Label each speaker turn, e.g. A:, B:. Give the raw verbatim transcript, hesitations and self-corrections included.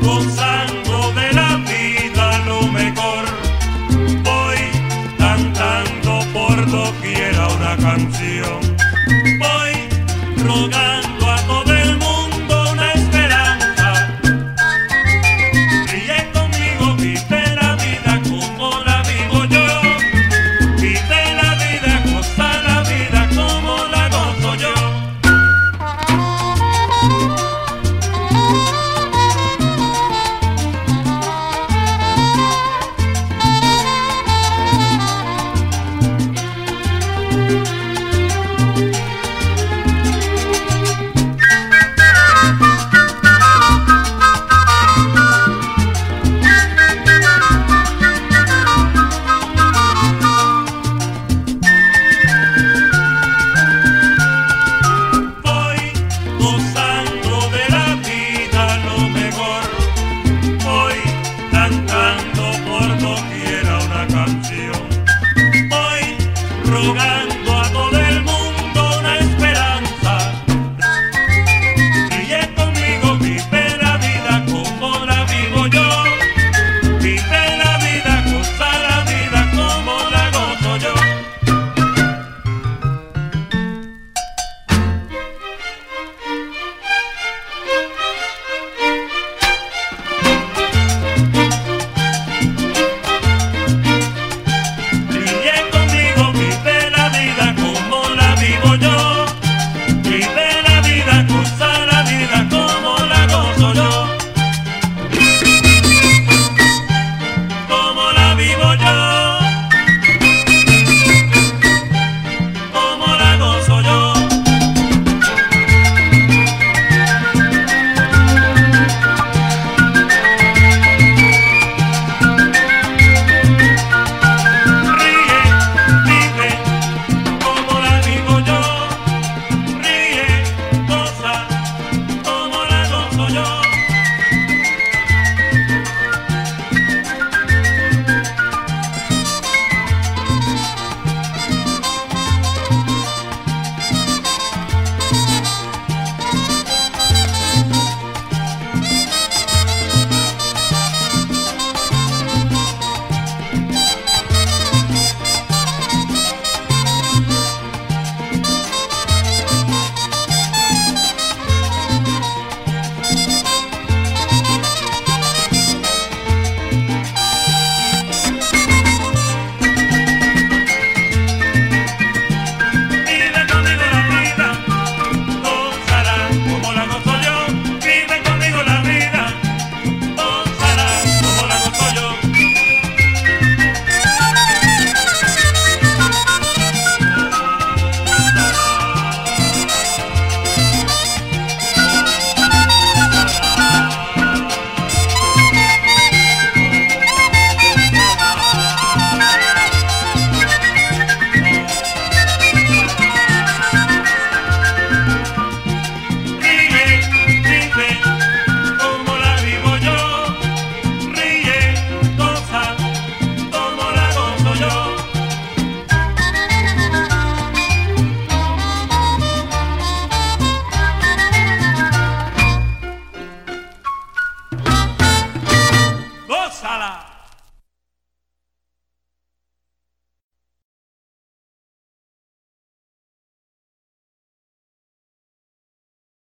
A: gozando de la vida lo mejor. Voy cantando por doquiera una canción. Voy rogando a todo el mundo una esperanza. Ríe conmigo, vive la vida como la vivo yo. Vive la vida, goza la vida como la gozo yo. Gozando de la vida lo mejor, voy cantando por doquiera una canción, voy rogando a todo el mundo una esperanza. Ríe conmigo, vive la vida como la vivo yo, vive la vida, goza la vida como la gozo yo. Gózala.